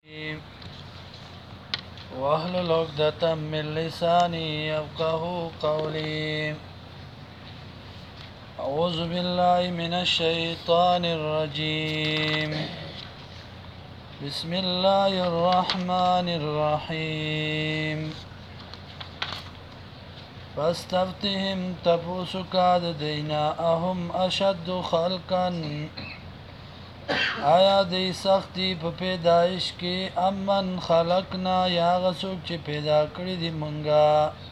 واحلل عقدة من لساني يفقه قولي. أعوذ بالله من الشيطان الرجيم. بسم الله الرحمن الرحيم. فاستفتهم تبوسك دينا أهم أشد خلقا آیا دی سختی په پیدایش کې امن خلقنا یا غسوک چې پیدا کړی دی منګه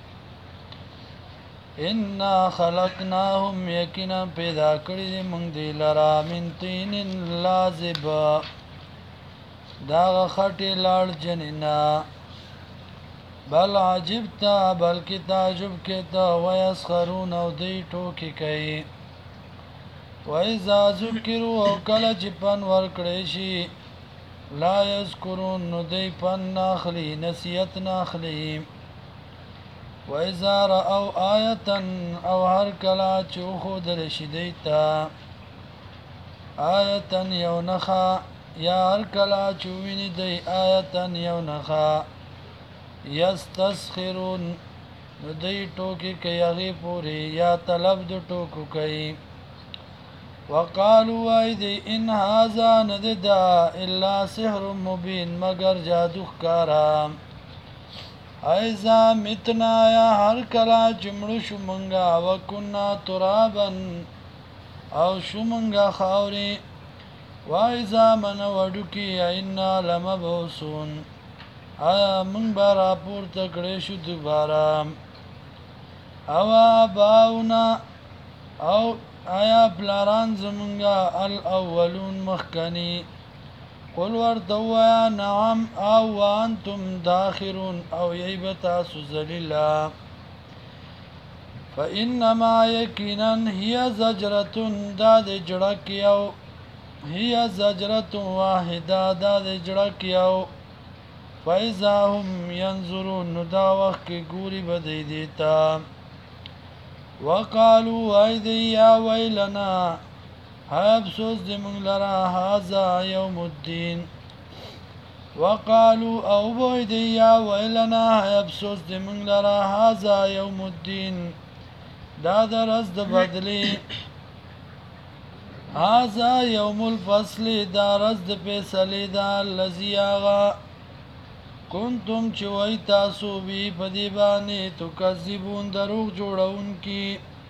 انا خلقناهم یقینا پیدا کړی دی منګ دی لرا من طین لازب دا خټی لاړ جنینا بل عجبتا بلکې تعجب کې تا ويسخرون او دی ټوکی کوي وَإِذَا ذُكِّرُوا او کله چې پن ورکړی شي لا یذکرون نو دی پن ناخلی نصیحت ناخلی وَإِذَا رَأَوْا آیةً او هر کله چې وښودل شي دی ته آیةً یو نښه یا هر کله چې وویني دی آیةً یو نښه یستسخرون نو دی ټوکې کوي هغې پورې یا طلب د ټوکو کوي وقالوا وایدی ان هذا نددا الا سحر مبین مگر جادو ښکارا ایزا متنا یا هر کلا جمړو شو منګه وکنا ترابا او شو منګه خاوري وایزا من وډو کی اینا لمبوسون آیا من بارا پورته کړې شو دوباره او باونا او آیا پلاران زمونگا الاولون مخکنی قل ورطوایا نعم او وانتم داخرون او ییبتا سزلیلا فإنما یقینا هی زجرتون داد جڑکیو هی زجرتون واحدا داد جڑکیو فإذا هم ینظرون دا وقت کی گوری بدی دیتا وقالوا ایدی یا ویلنا افسوس دی منگ لرا هذا یوم الدین وقالوا او بویدی یا ویلنا افسوس دی منگ لرا هذا یوم الدین دا درز د بدلی هذا یوم الفصل دا رز د پیسلی دا الذی آغا کنتم چوئی تاسو بی پدیبانی تو کذبون دروغ جوڑون کی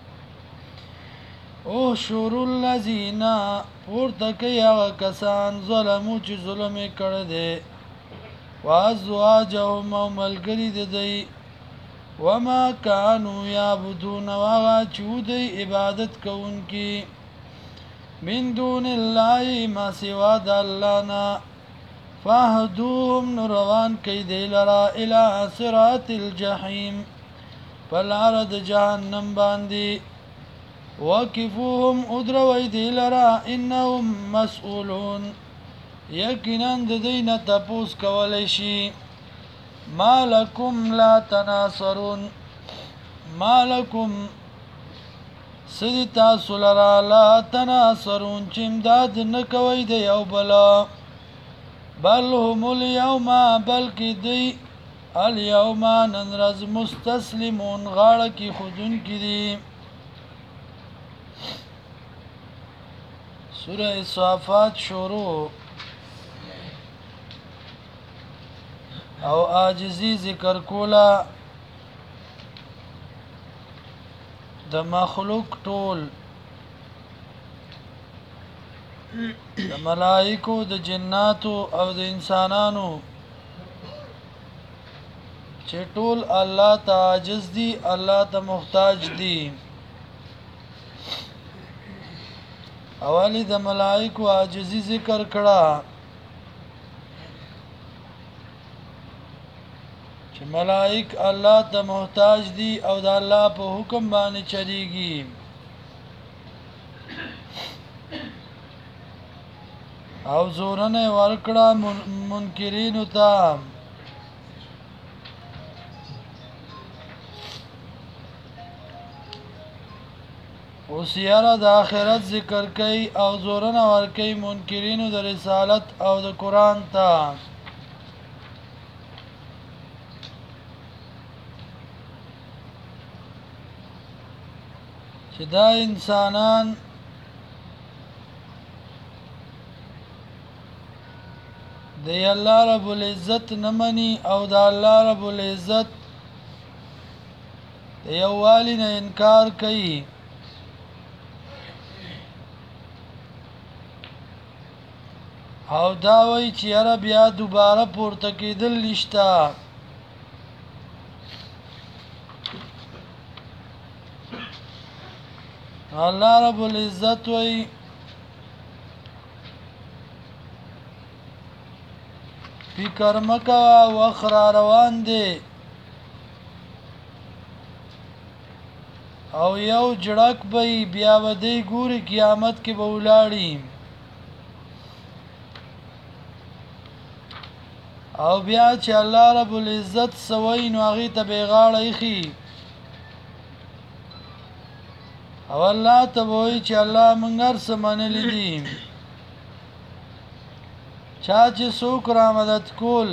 او شور اللذین پورتکی آغا کسان ظلمو چی ظلمی کرده وازواجهم او ملگری دی وما کانو یابدون واغا چودی عبادت کون کی من دون اللہ ما سوا دا اللہ نا فاهدوهم نروان کی دی لرا الى صراط الجحیم پلارد جہنم باندی وکفوهم ادروی دی لرا انهم مسئولون یقیناً دین تپوس کولیشی ما لکم لا تناصرون ما لکم سدی تاسو لرا لا تناصرون چمداد نکوی دی او بلا بل هم اليوم بلکی دی اليوم ننرز مستسلمون غاړه کی خودون کی دی سوره صافات شروع او عاجزی ذکر کولا د مخلوق ټول د ملائکو د جناتو او د انسانانو چې ټول الله ته عاجز دي الله ته محتاج دي اولی د ملائکو عاجزی ذکر کړه چې ملائک الله ته محتاج دي او د الله په حکم باندې چلیږي او زورنه ورکړه منکرینو ته اوس یاره د آخرت ذکر کوي او زورنه ورکوي منکرینو د رسالت او د قرآن ته چې دا انسانان د الله رب العزت نه مني او د الله رب العزت د یووالي نه انکار کوي او دا وایي چې یاره بیا دوباره پورته کېدل نشته الله رب العزت وایي فکر مکوه وخت را روان دی او یو جړک به بیا به دی ګوري قیامت کې به ولاړي او بیا چې الله رب العزت سوي نو هغې ته به غاړه ایښي او الله ته به وایي چې الله موږ هر څه منلي دي چا چې څوک را مدد کول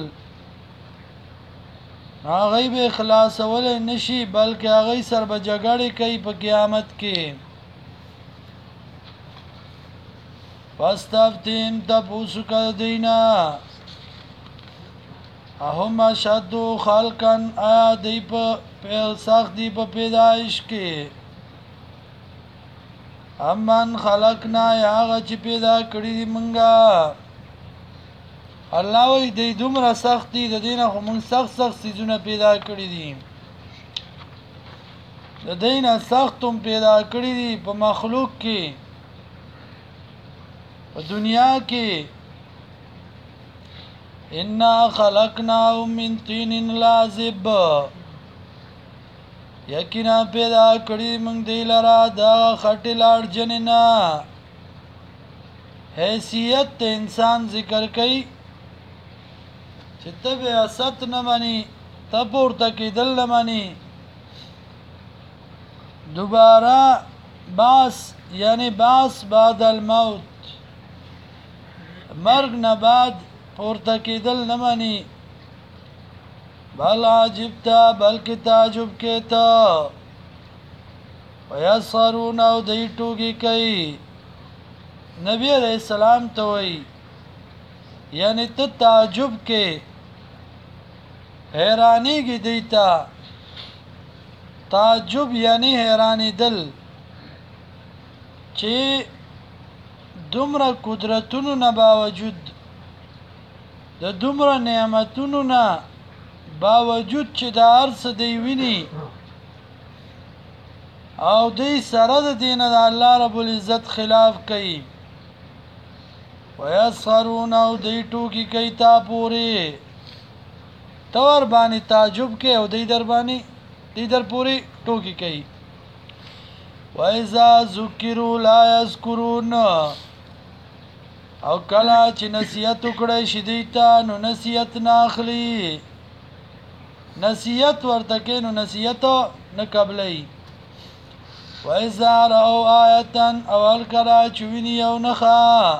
هغې به خلاصولی نشي بلکې هغې سر به جګړې کوي په قیامت کې فاستفتهم تپوس که دوی نه اهم اشد خلقا آیا دی په سخت دی په پیدایش کې امن خلقنا یا هغه چې پیدا کړي دي مونږه الله وی دی دومره سخت دی د دې نه خو مونږ سخت څیزونه پیدا کړي دي د دې نه سخت هم پیدا کړي دي په مخلوق کې په دنیا کې انا خلقناهم من طین لازب یقینا پیدا کړي موږ دی لرا دا خټې لاړجن نه حیثیت د انسان ذکر کوي چې ته بیاست نه مني ته پورته کېدل نه مني دوباره باس یعنی باس بعد الموت مرګ نه بعد پورته کېدل نه مني بل عجبتا بلکې تعجب کېته ویسخرون او دی ټوکې کوي نبی علیہ السلام ته وایي یعنی ته تعجب کې حیرانېږي دی ته تعجب یعنی حیرانېدل چې دومره قدرتونو نه باوجود د دومره نعمتونو نه باوجود چې د هر څه دی ویني او دی سره د دې نه د الله رب العزت خلاف کوي ویسخرون او دی ټوکې کوي تا پورې ته ورباندې تعجب کوي او دی در باندې دی در پورې ټوکې کوي وإذا ذکروا لا یذکرون او کله چې نصیحت وکړی شي دوی ته نو نصیحت نه اخلي نصیحت ورته کوي نو نصیحت نه قبلوي وإذا رأوا آیة او هر کله چې ویني یو نښه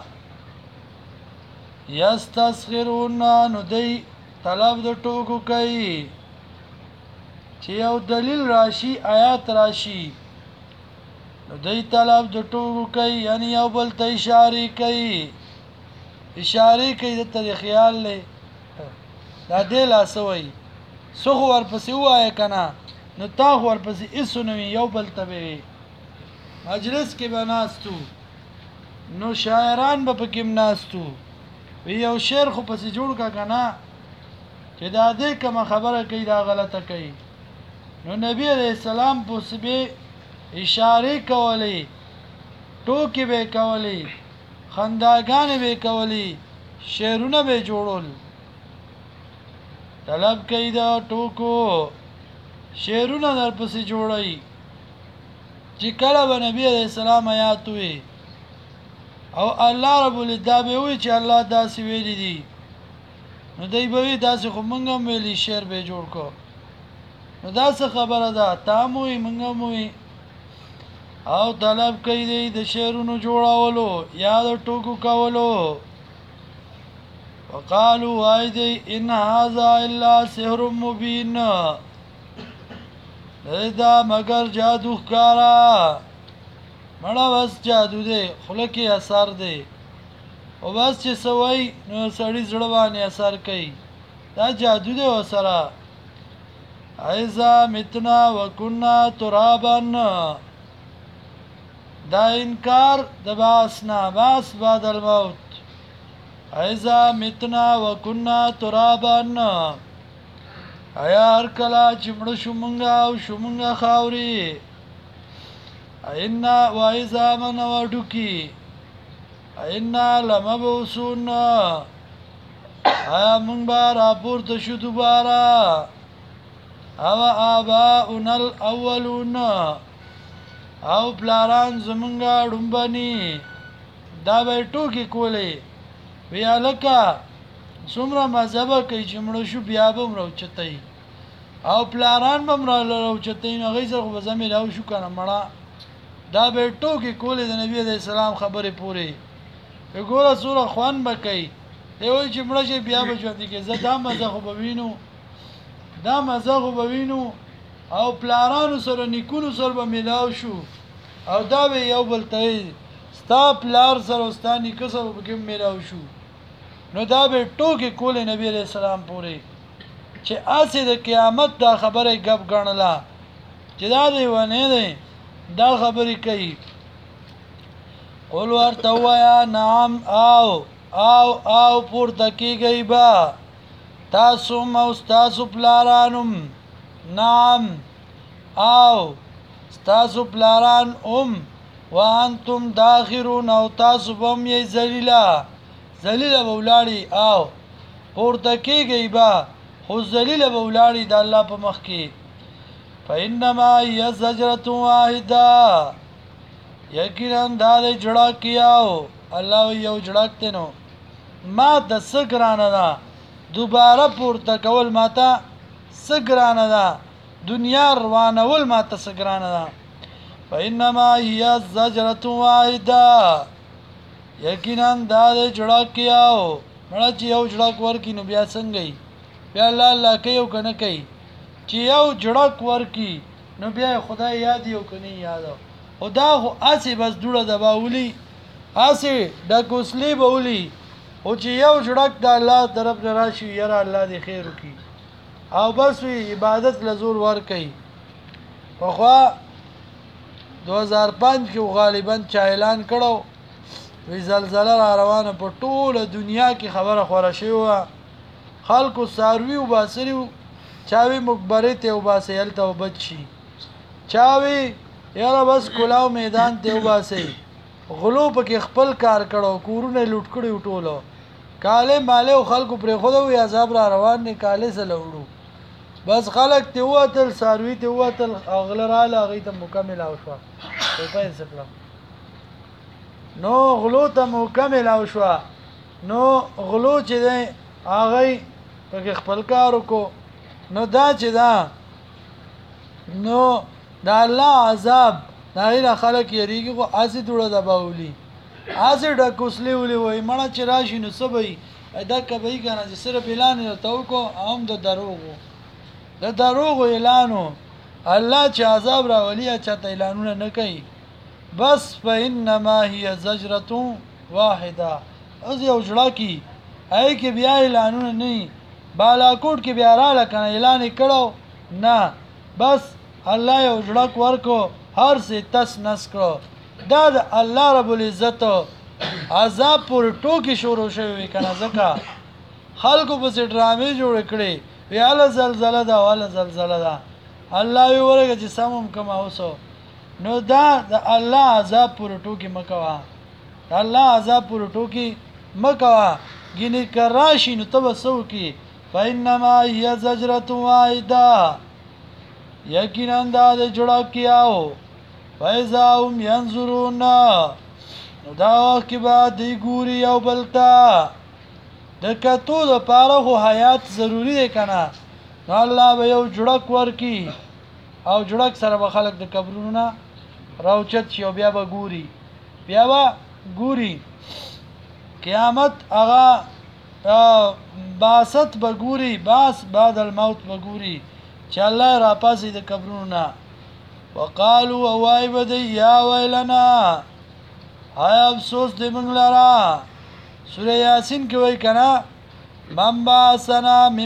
یستسخرون نو دوی طلب د ټوکو کوي چې یو دلیل راشي آیات راشي نو دوی طلب د ټوکو کوي یعنی یو بل ته اشارې کوي اشارې کوي دته د خیال دی دا دی لاسه وایي څه خو ورپسې ووایه که نه نو تا خو ورپسې هېڅ نه وي یو بل ته به وي مجلس کې به ناستو نو شاعران به پکې هم ناستو وی یو شعر خو پسې جوړ که که نه چې دا دې کومه خبره کوي دا غلطه کوي نو نبی علیه السلام پسې به اشارې کولې ټوکې به یې کولې خنداګانې به یې کولې شعرونه به یې جوړول طلب کوي د ټوکو شعرونه درپسې جوړوي چې کله به نبی علیه السلام آیات وي او الله رب العزت به وي چې الله داسې ویلي دي نو دی به وي داسې خو موږ هم ویلي شعر به یې جوړ کړو نو دا څه خبره ده تا هم وي موږ هم وي او طلب کوي دی د شعرونو جوړولو یا د ټوکو کولو وقالو وای دی ان هذا الا سحر مبین دا مگر جادو ښکارا مړه بس جادو دی خوله کې اثر دی او بس چې سوی نو سړی زړه باندې اثر کوي دا جادو دی وسره ایزا متنا وکنا ترابا دا انکار د باس نه باس بعد الموت ایزا متنا وکنا ترابا ایا هر کله چې مړ شو مونږه او شو مونږه خاوري اینا وایزا من وډوکی اینا لمبوسون آیا مونږ به راپورته شو دوباره او آباؤنا الاولون او پلاران زمونږه ډومبني دا به ټوکې کولې ویا لکه څومره مذهبه کوي چې مړه شو بیا به هم راوچتئ او پلاران به هم راوچتئ نو هغوی سره خو به زه میلاو شو که نه مړه دا به ټوکې کولې د نبي علیه السلام خبرې پورې ګوره څومره خوند به کوي دی وایي چې مړه شي بیا به ژوندي کړي زه دا مزه خو به وینو دا مزه خو به وینو او پلارانو سره نیکونو سره به میلاو شو او دا به یو بل ته ستا پلار سره ستا نیکه سره به کې میلاو شو نو دا به ټوکې کولې نبی علیه السلام پورې چې هسې د قیامت دا خبره ګپ ګڼله چې دا دی ونې دی دا خبرې کوي قل ورته ووایه نعم او پورته کېږئ به تاسو هم او ستاسو پلارانم نعم او ستاسو پلاران هم وانتم داخرون او تاسو به هم یې ذلیله به ولاړې او پورته کېږئ به خو ذلیله به ولاړې د الله په مخ کې فإنما هي زجرة واحده یقینا دا دی جړک یاو الله یو جړک دی نو ما د څه ګرانه ده دوباره پورته کول ماته څه ګرانه ده دنیا روانول ماته څه ګرانه ده فإنما هي زجرة واحده یقینا دا دی جړک یاو مړه چې یو جړک ورکي نو بیا څنګه بیا الله کوي او که نه کوي چې یو جړک ورکي نو بیا خدای یاد یو که نه یاد او دا خو هسې بس دوړه دباولي هسې ډکوسلي به ولي او چې یو جړک د الله طرف نه راشي یاره الله دې خیر وکړي او بس وي عبادت له زور ورکوي پخوا 2005 کې غالبا چا اعلان کړو وی زلزله را روانه په ټوله دنیا کې خبره خوره شوې وه خلکو څاروي وباسلي وو چاوي مقبرې ته وباسئ هلته وبد شي چاوي یاره بس کلاو میدان ته وباسئ غلو پکې خپل کار کړو کورونه لوټ کړي ټولو کاله ماله او خلکو پرېښوده وي عذاب را روان دی کاله سره وړو بس خلک ته وتل څاروي ته وتل اغله راله هغوی ته مکمل او شوه پیسې کړم نو غلو ته مکمل او شوه نو غلو چې دی هغوی پکې خپل کار وکړو نو دا چې دا نو د الله عذاب د هغې نه خلک یریږي خو هسې دوړه دباولي هسې ډکوسلي ولي وایي مړه چې راشي نو څه به وي دکه به وي که نه چې صرف اعلان یې درته وکړو هم د دروغو اعلان و الله چې عذاب راولي چاته اعلانونه نه کوي بس فإنما هي زجرة واحده اوس یو جړکي هغې کې بیا اعلانونه نه وي بالاکوټ کې بیا راله که نه اعلان یې کړو نه بس الله یو جړک ورکو هر څه تس نس کړو دا د الله رب العزت عذاب پورې ټوکې شروع شوې وي که نه ځکه خلکو پسې ډرامې جوړې کړې وی هله زلزله ده هله زلزله ده الله وی ورګه چې سم هم کمه اوسو نو دا د الله عذاب پورې ټوکې مه کوه د الله عذاب پورې ټوکې مه کوه ګینې که راشي نو ته به څه وکړي فإنما هي زجرة واحده یقینا دا د جړکیاو فإذا هم ينظرون نو دا وخت کې به دوی ګوري یو بل ته د کتو دپاره خو حیات ضروري دی که نه نو الله به یو جړک ورکي او جړک سره به خلک د قبرونو نه راوچت شي او بیا به ګوري قیامت هغه باست به ګوري باس بعد الموت به ګوري چې الله را پاسي د قبرونو نه وقالو اوای بدی یا ویلنا های افسوس دی منگ لرا سوره یاسین کی وی کنا من باسنا من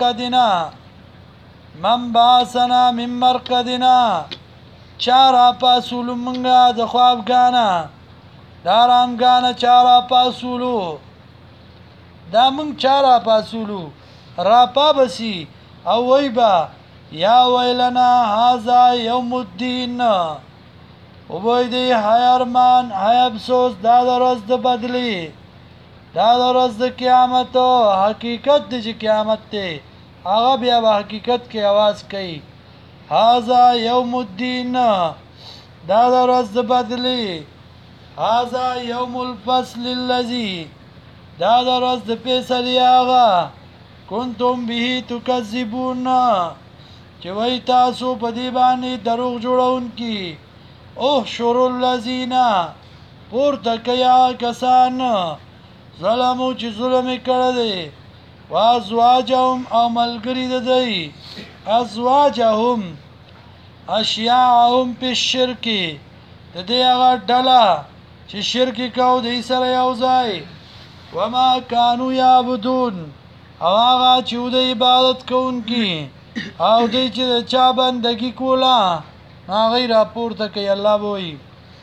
مرقدنا چارا پاسولو منگا د خواب گانا دارام گانا چارا پاسولو دا منگ چارا پاسولو راپا بسی او وی با یا ویلنا هازا یوم الدین او بوی دی های ارمان های افسوس دا دا روز دا بدلی دا دا روز دا قیامت حقیقت دی چه قیامت دی آغا بیا با حقیقت کی آواز کئی هازا یوم الدین دا دا روز دا بدلی هازا یوم الفصل اللذی دا دا روز دا پیسلی آغا کنتم به تکذبون چې وای تاسو په دې باندې دروغ جوړون کی احشر الذین پورته کیا کسان ظلمو چې ظلم کړی دی وازواجهم او ملګری د دی ازواجهم اشیاعهم په الشرک د دې هغه ډله چې شرک کو دی سره یو ځای وما كانوا یعبدون او هغه چې د عبادت کوونکی او دی چې چا بندگی کولا هغه راپورته کوي الله بوي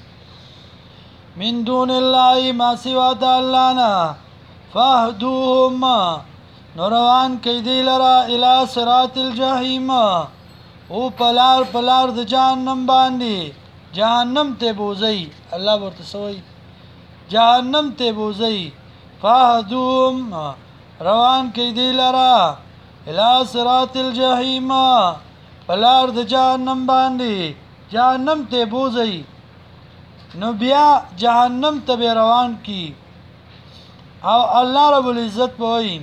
من دون الله ما سوا د الله نه فهدوهم نوروان کوي دی لرا الی صراط الجحیم او پلار د جهنم باندې جهنم ته بوزي الله ورته سوي جهنم ته بوزي فهدوهم روان کوي دی لرا الى صراط الجحیم پلار د جهنم باندې جهنم ته بوزي نو بیا جهنم ته روان کی او الله رب العزت بوي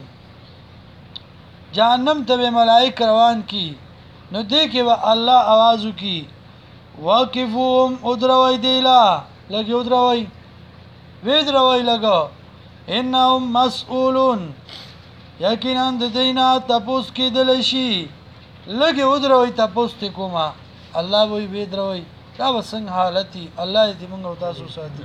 جهنم ته ملائک روان کی نو دې کې به الله आवाज وکي واقفهم ادروي دیلا لګي ادروي ویدروي لګو انهم مسئولون یقینا د دینا تپوس کېدل شي لګي ودروي تپوس ته کومه الله وی ویدروي دا وسنګ حالتي الله دې موږ او تاسو ساتي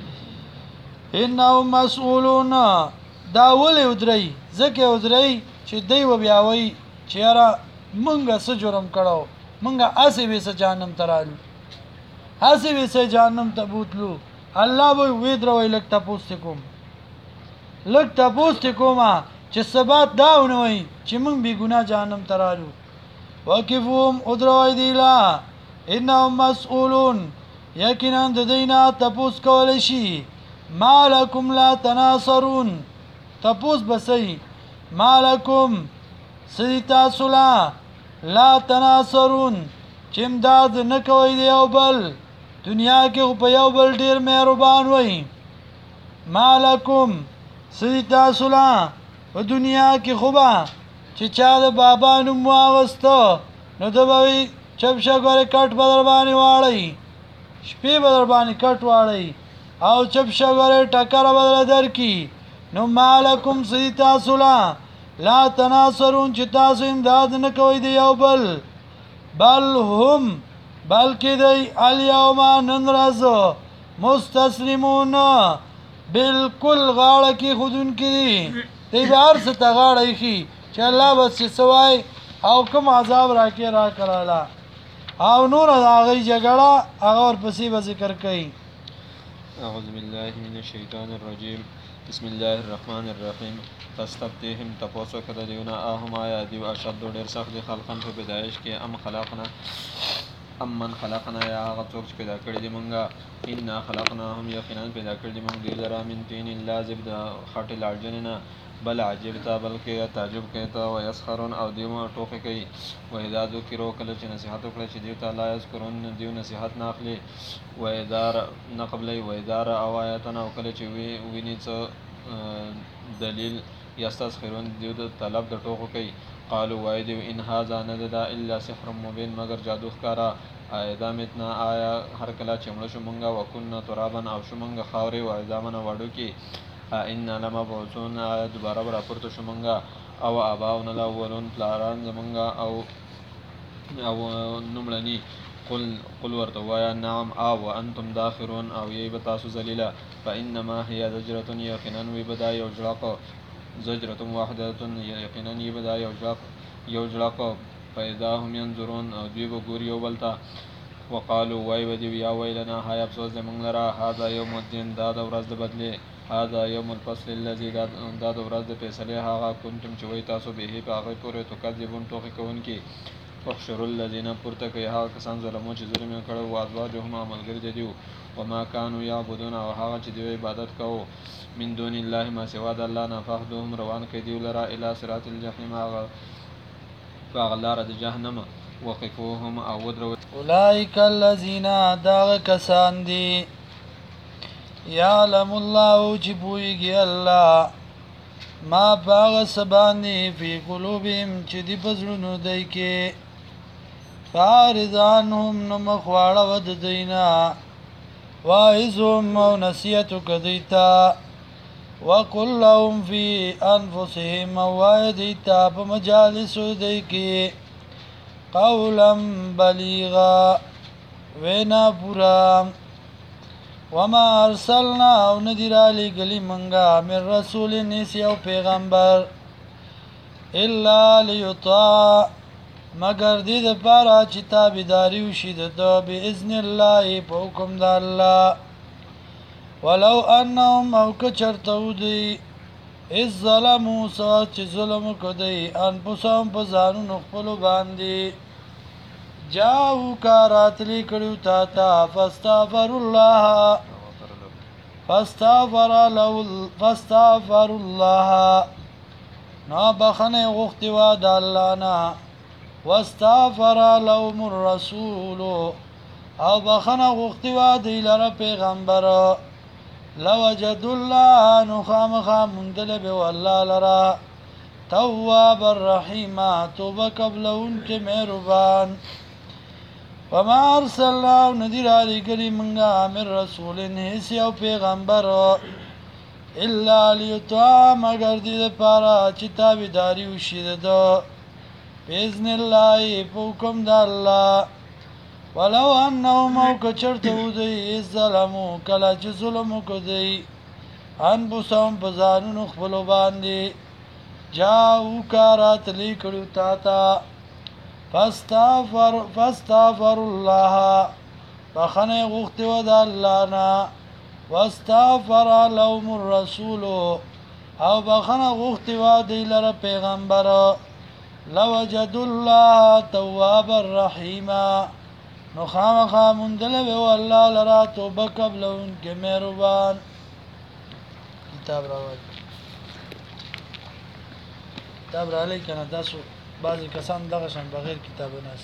انهم مسئولون دا ولې ودري ځکه ودري چې دی و بیا وی چیرې مونږه څه جرم کړو مونږه اسې وسه جهنم ترالو اسې وسه جهنم ته بوتلو الله وی ویدروي لک تپوس ته کوم لک تپوس ته کومه چې سبات داونه وي چې مونږ بی ګناه جهنم ترالو وقفهم ادروي دیلا انهم مسئولون یقینا د دینا تپوس کول شي مالکم لا تناصرون تپوس بسئی مالکم سیتا سلا لا تناصرون چې امداد نه کوي دی یو بل دنیا کې په یو بل ډیر مهربان وي مالکم سیتا سلا په دنیا کې خوبه چې چا د بابا نوم واغسته نو د بوي چپشه ګوره کټ بدر باندې واړی شپې بدر باندې کټ واړی او چپشه ګوره ټکر بدر درکی نو مالکم سیتا سلا لا تناصرون چې تاسو امداد نه کوي دی یو بل بل هم بلکې دی الیوم نن ورځ مستسلمون بالکل غاړه کې خودون کې دی بهر څه ته غاړه ایښي چې الله بس سوای او کوم عذاب راکې را کړاله او نور د هغې جګړه هغه ورپسې به ذکر کوي اعوذ بالله من الشیطان الرجیم بسم الله الرحمن الرحیم تستفتهم تپوسو کده دیونه اهم آیا دیو اشد ډیر سخت دی خلقن په پیدایش کې من خلقنا یا هغه څوک چې پیدا کړی دی مونږه انا خلقناهم یقینا پیدا کړی دی مونږ دی لرا من طین لازب د خټې لاړجنې بل عجبتا بلکې تعجب کوي ته ويسخرون او دیو ټوکې کوي واذا ذکروا کله چې نصیحت وکړي چې دیو ته لا یذکرون دیو نصیحت نه اخلي وادار نه قبلې وادار او آیاتنا او کله چې ویني څه دلیل یستسخرون دیو د طلب د ټوکو کوي قالوا وای دیو ان هذا نددا الا سحر مبین مگر جادو ښکارا ایدا متنا آیا هر کله چې مړ شو مونږه وکنا ترابن او شو مونږه خاورې او ایدامن وړو کې ان لمبعوثون دوباره راپورته شو مونږه او اباؤنا الاولون پلاران زمونږه او نومړني قل ورته وایه نعم او انتم داخرون او یی به تاسو ذلیله فانما هي زجرة یقینا وی به دا یو جړق زجرة واحدة یقینا یی به دا یو جړق فاذا هم ينظرون او دوی به ګوري یو بل ته وقالو وای ودی یا ویلنا هاي افسوس زمونږ لره هذا یوم الدین دا د ورځ د بدلې هذا یوم الفصل الذي دا د ورځ د فیصلې هغه کنتم چې وای تاسو به په هغه پورې تکذبون ټوخی کوونکي احشروا الذين پورته کوي هغه کسان ظلمو چې ظلم یې کړو او ازواجهم عملګري دي وما كانوا يعبدون او هغه چې دوی عبادت کوو من دون الله ما سوا د الله نه فهدوهم روان کړي دی لره الى صراط الجحیم هغه لاره د جهنم وقفوهم او ودرو اولئک الذین داغ کسان دی یعلم الله چې پوهیږي الله ما باغ سبانی فی قلوبهم چې دی پزړونو دی کې فارضانهم نو مخواړه ود دینا واعظهم او نصیحتو کدیتا وقل لهم فی انفسهم وایدیتا په مجالسو دی کې قولا بلیغا وینا پورا وما ارسلنا او ندیر علی گلی منگا من رسول نیسی او پیغمبر الا لیطاع مگر دید پارا چی تابداری وشید دو بی اذن اللہ پا حکم دا اللہ ولو انهم او کچرتو دی از ظلمو سوات چی ظلمو کدی انپسهم پا زانو نخپلو باندی جاو کاراتلی کڑیو تاتا فاستغفر اللہ فاستغفر اللہ نا بخن غختی واد اللہ نا واستغفر لهم الرسول او بخن غختی واد لر پیغمبر لوجد اللہ نخام خامندل بی واللہ لرا تواب الرحیم توبہ قبل ان کے مہربان وما ارسلنا ندیر علی گلی منگا من رسول حسی او پیغمبر الا لیطاع مگر دید پارا چی تابداری وشید دو بیزن اللہ پوکم دا اللہ ولو انهم او کچرتو دی از ظلمو کلا چی ظلمو کدی انبوسهم پزانو نخبلو باندی جاو کارات لی کڑیو تاتا فاستغفر الله بخن غخت ود الله نا واستغفر لهم الرسول او بخن غخت ود لر پیغمبر لوجد الله تواب الرحیم نو خامخا مندل به الله لرا توبه قبل ان کے مہربان کتاب را لیکنه تاسو بعضی کسان دغه شان بغیر کتاب ناس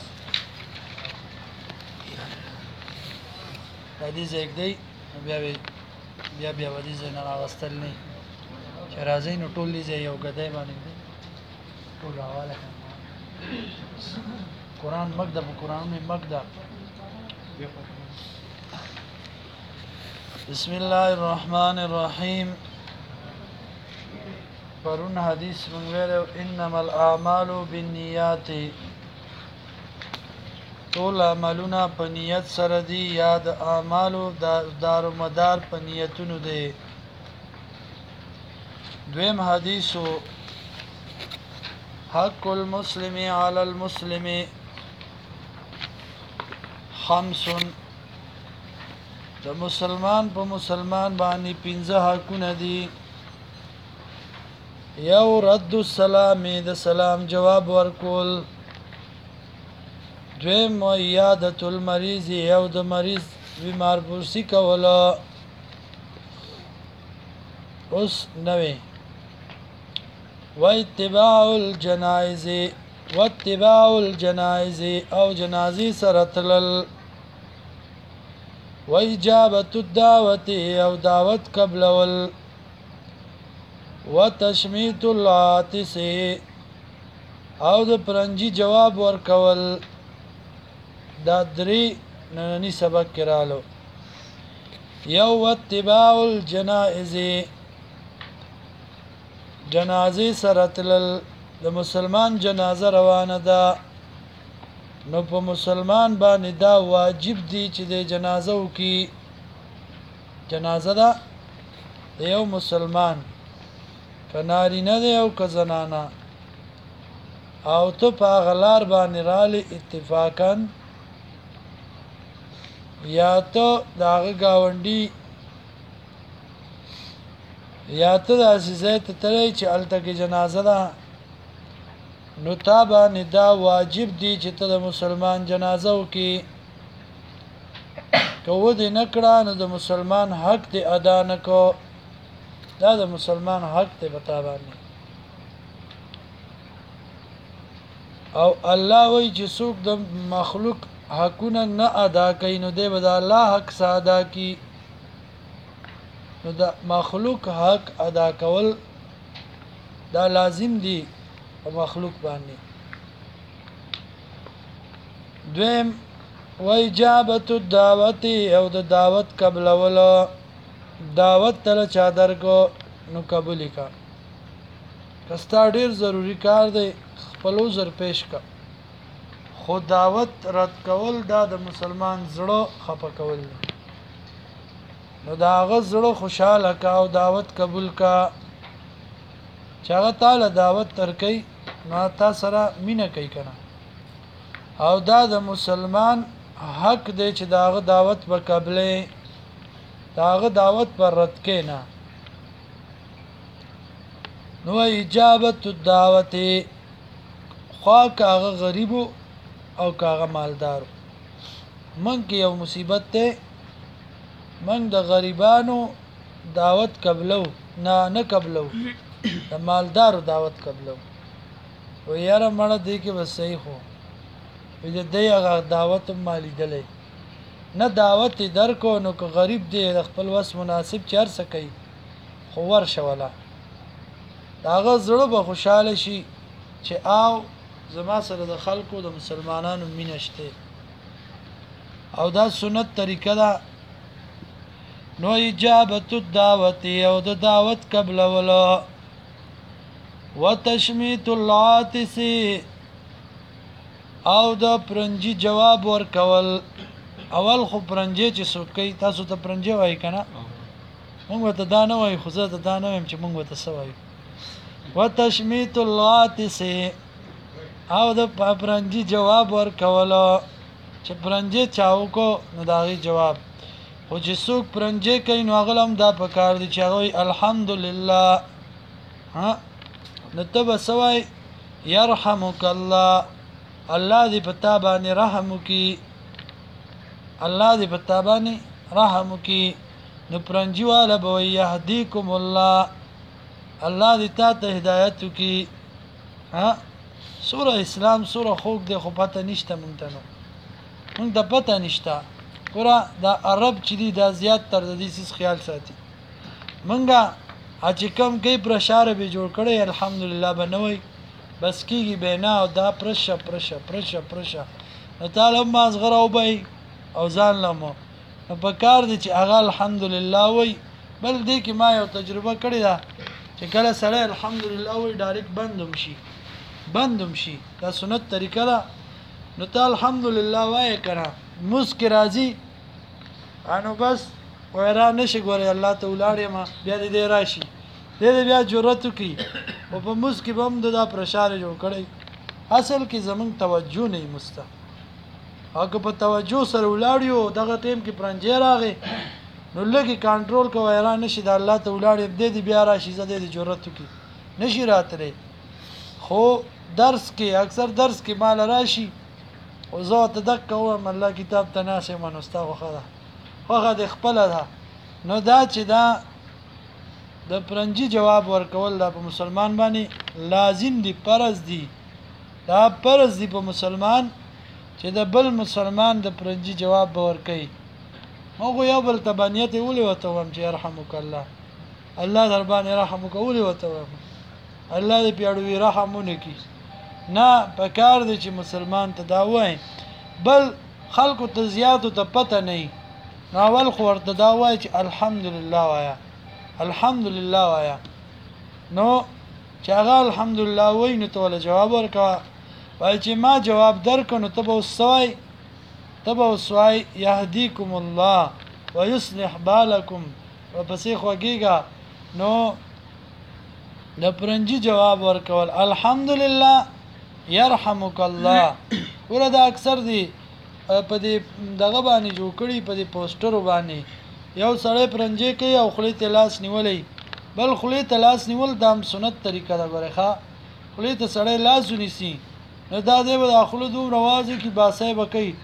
حدیث یک دی بیا حدیث نه راغستل نه چې راځي نو ټول دې یو غدای باندې ټول حواله قرآن مکتب قرآن میں مکتب بسم الله الرحمن الرحیم پرون حدیث منگویلو انما الاعمال بالنیات طول عملونا پا نیت سر دی یاد اعمالو دار و مدار پا نیتونو دی دویم حدیثو حق المسلم علی المسلم خمسن د مسلمان په مسلمان باندې 15 حقونه دي یو رد السلام د سلام جواب ورکول دویم عیادت المریض یو د مریض بیمار پرسی کوله اوس نوې واتباع الجنائز او جنازي سره تلل واجابت الدعوه او دعوت قبلول وتشمیت العاطس او د پرنجي جواب ورکول دا درې نننی سبق کرالو یو واتباع الجنائز جنازه سره تلل د مسلمان جنازه روانه ده نو په مسلمان باندې دا واجب دی چې د جنازه وکي جنازه ده د یو مسلمان کنارینه دی او که زنانه او ته په غلار باندې رالی اتفاقا یا ته داغه گاونډي یا ته د عزیزه ته تللی چې هلته کې جنازه ده نو تا باندې دا واجب دی چې ته د مسلمان جنازه وکې که ودې نه کړه نو د مسلمان حق دې ادا نه کو دا د مسلمان حق دی په تا باندې او الله وایي چې څوک د مخلوق حقونه نه ادا کوي نو دی به د الله حق څه ادا کړي نو د مخلوق حق ادا کول دا لازم دی په مخلوق باندې دویم و اجابت الدعوت او د دعوت قبل ولا دعوت تل چا درکو نو قبول کا کستا ډیر ضروری کار دی خپل عذر پیش کا خو دعوت رد کول دا د مسلمان زړه خپه کول نو دا غ زړه خوشاله کا او دعوت قبول کا چاغه تعالی دعوت ترکي نو تا سره مینه کوي کنه او دا د مسلمان حق دی چې داغه دعوت په قبلې داغه دعوت پر رد کینا نو اجابت الدعوت خوا کاغه غریب او کاغه مالدار من کې یو مصیبت ته من د غریبانو دعوت قبلو نه قبلو د مالدارو دعوت قبلو و یاره مړه دی کې بس صحیح خو دې دې هغه دعوت مالی دلې نه دعوت درکو نو که غریب دی د خپل وس مناسب چار سکی خو ورشه ولا داغه زړه به خوشاله شي چې آو زما سره د خلکو د مسلمانانو مینه شته او دا سنت طریقه ده نو اجابت الدعوت او د دعوت قبل ولا وتشمیت العاطس او د پرنجي جواب ورکول اول خو پرنجي چې سوکي تاسو ته پرنجي وای کنه موږ ته دا نه وای خو زه ته دا نه وایم چې موږ ته سوای وتشمیت العاطس او د پرنجي جواب ورکول چې پرنجي چاو کو نو داغي جواب خو چې څوک پرنجي کوي نو غلم دا پکار دي چې هغه الحمدلله ها نتب سوای يرحمك الله الله دې پتا باندې رحم وکي الله دې پتا باندې رحم وکي نو پرنجي والا به يهديكم الله الله دې ته هدایت وکي ها سوره اسلام سوره خوګ دې خو پته نشته مونږ ته نو مونږ د پته نشته ګوره دا عرب چې دي دا زیات تر دې سیس خیال ساتي مونږه چې کوم کې پرشار به جوړ کړي الحمدلله بنوي بس کیږي بینا او دا پرشه نو تعالی ما صغره او بای او ځان لمو نو په کار دي چې هغه الحمدلله وای بل دې کې ما یو تجربه کړې ده چې کله سره الحمدلله وای ډایرکټ بندم شي دا سنت طریقه ده نو ته الحمدلله وای کړه مسکی راځي انو بس ویرا نشي ګوري الله ته ولاړې ما بیا دې راشي دې بیا جرأت کوي او په مسکی بم د پرشار جوړ کړي اصل کې زمون توجه نه مسته هغه په توجه سره ولاړیو دغه ټیم کې پرنجي راغی نو لګي کنټرول کوي ویرا نشي د الله ته ولاړې دې بیا راشي زده دې جرأت کوي نشي راتره خو درس کې اکثر درس کې مال راشي او زه ته دغه کوم الله کتاب تناسه منستا خوخه د خپل ده نو دا چې دا د پرنجي جواب ورکول دا په مسلمان باندې لازم دی فرض دی دا فرض دی په مسلمان چې د بل مسلمان د پرنجي جواب ورکړي موږ یو بل تبانیت ولې وته وم چې رحمک الله الله در باندې رحم وکولې وته وم الله دې پیړوي رحمونه کی نه پکار دی چې مسلمان ته دا وای بل خلکو ته زیاتو ته پته نه ناول خو ورته دا وای چې الحمدلله وایا نو چې هغه الحمدلله وای نو ته ول جواب ورکا وای چې ما جواب درکو نو ته به وسوای یهدیکم الله ویصلح بالکم ورپسې خوږېږه نو د پرنجي جواب ورکول الحمدلله يرحمك الله ورته اکثر دی په دې دغه باندې جوړ کړي په دې پوسټر باندې یو سړی پرنجي کوي او خلی ته لاس نیولې بل خلی ته لاس نیول دام سنت طریقه ده غره خلی ته سړی لاس ونیسي نو دا دې به داخلو دوم روازي کی باسه بکی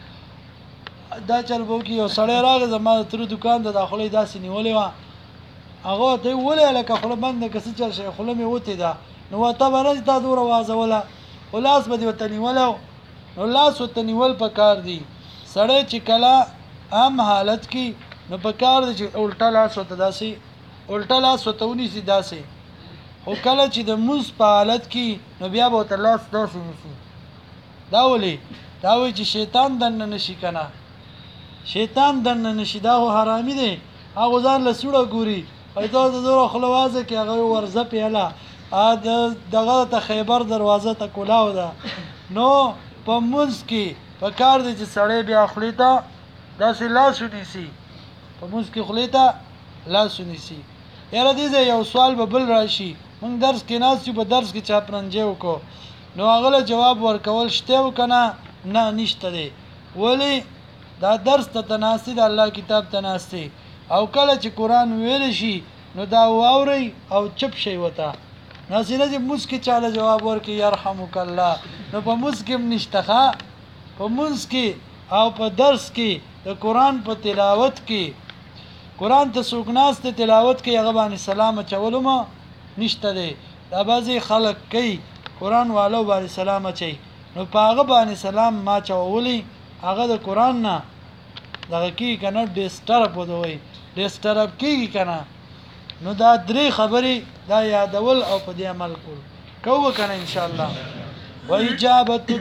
دا چل بو کی یو سړی راغی زما تر دکان ته داخلي داسې نیولې و هغه ته ولې لکه خپل بند کسي چل شي خپل می وته دا نو ته باندې تا دور आवाज ولا ولاس به وتنی ولو نو لاس وتنی ول پکار دی سړی چې کلا عام حالت کې نو پکار دی چې الټا لاس وته داسي الټا لاس وتونی سي داسي او کله چې د موس په حالت کې نو بیا به ته لاس داسي نشي دا ولي دا وی چې شیطان دنه نشي کنه شیطان دنه نشي دا حرامي دی هغه ځان له سوړه ګوري ایته د زور خلوازه کې هغه ورزه پیاله ا دغه ته خیبر دروازه ته کولاو ده نو په موس کې په کار دي چې سړی بیا خلیته داسې لاس ونیسي په موس کې خلیته لاس ونیسي یاره دې یو سوال به بل راشي مونږ درس کې ناس په درس کې چا پرنجي وکړو نو هغه جواب ورکول شته وکنه نه نشته دی ولی دا درس ته تناسي د الله کتاب تناسي او کله چې قران ویل شي نو دا واوري او چپ شي وته ناسینه دې مسکی چاله جواب ورکي يرحمک الله نو په مسکم نشته په مسکی او په درس کې د قران په تلاوت کې قران ته سوګناس ته تلاوت کې هغه باندې سلام چولم نشته دی دا بعضی خلک کوي قران والو باندې سلام اچي نو پاغه باندې سلام ما چوولي هغه د قران نه دغه کی کنه ډیسټرب ودوي ډیسټرب کیږي کنه نو دا درې خبرې دا یادول او په دې عمل کوو کنه ان شاء الله واجابت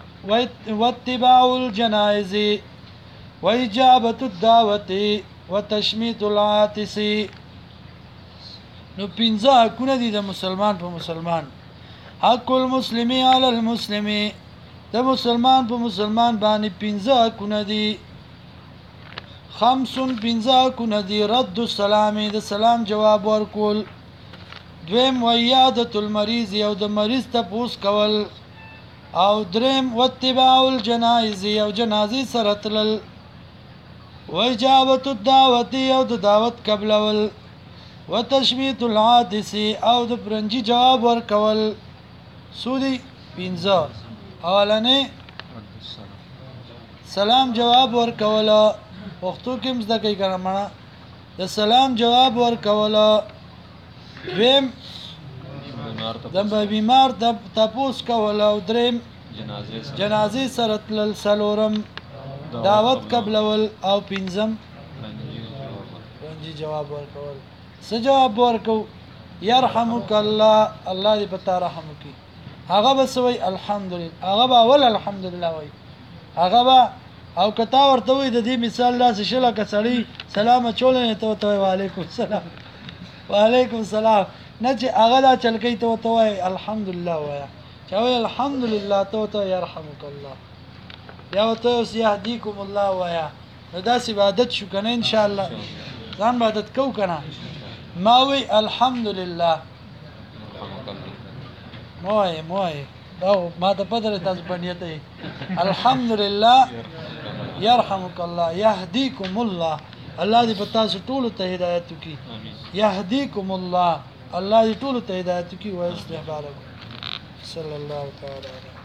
واتباع الجنائز واجابت الدعوه وتشميت العاطس نو پنځه حقونه دي د مسلمان په مسلمان حق المسلم علی المسلم د مسلمان په مسلمان باندې پنځه حقونه دي خمسون پنځه حقونه دي رد السلام د سلام جواب ورکول دویم ویادت المریض یو د مریض ته پوس کول او دریم واتباع الجنائز یو جنازي سره تلل واجابت الدعوه یو د دعوت قبلول وتشميت العاطس او د پرنجي جواب ورکول سودی پینځه اولنې سلام جواب ورکول وختو کې مزد کوي کنه د سلام جواب ورکول دویم د بیمار د تپوس کول او دریم جنازې سره تلل سلورم دعوت قبلول او پینځم پرنجي جواب ورکول څه جواب ورکو يرحمك الله الله دې پتا رحم وکي هغه بسوي الحمدلله هغه به اول الحمدلله وای هغه به او کتا ورته وي د دې مثال لاس شله کسړی سلام چولنه ته وعلیکم السلام وعلیکم السلام نه چې هغه لا چلکې ته وای الحمدلله وای چې وای الحمدلله ته يرحمك الله یا ته يهديكم الله وای نو دا عبادت شو کنه ان شاء الله ځان عبادت کو کنه ماوي الحمدلله موي او ما ته پدره تاسو باندې الحمدلله يرحمك الله يهديكم الله الله دې پتا سو ټول ته هدایت کی يهديكم الله الله دې ټول ته هدایت کی او استغفار صلی الله تعالی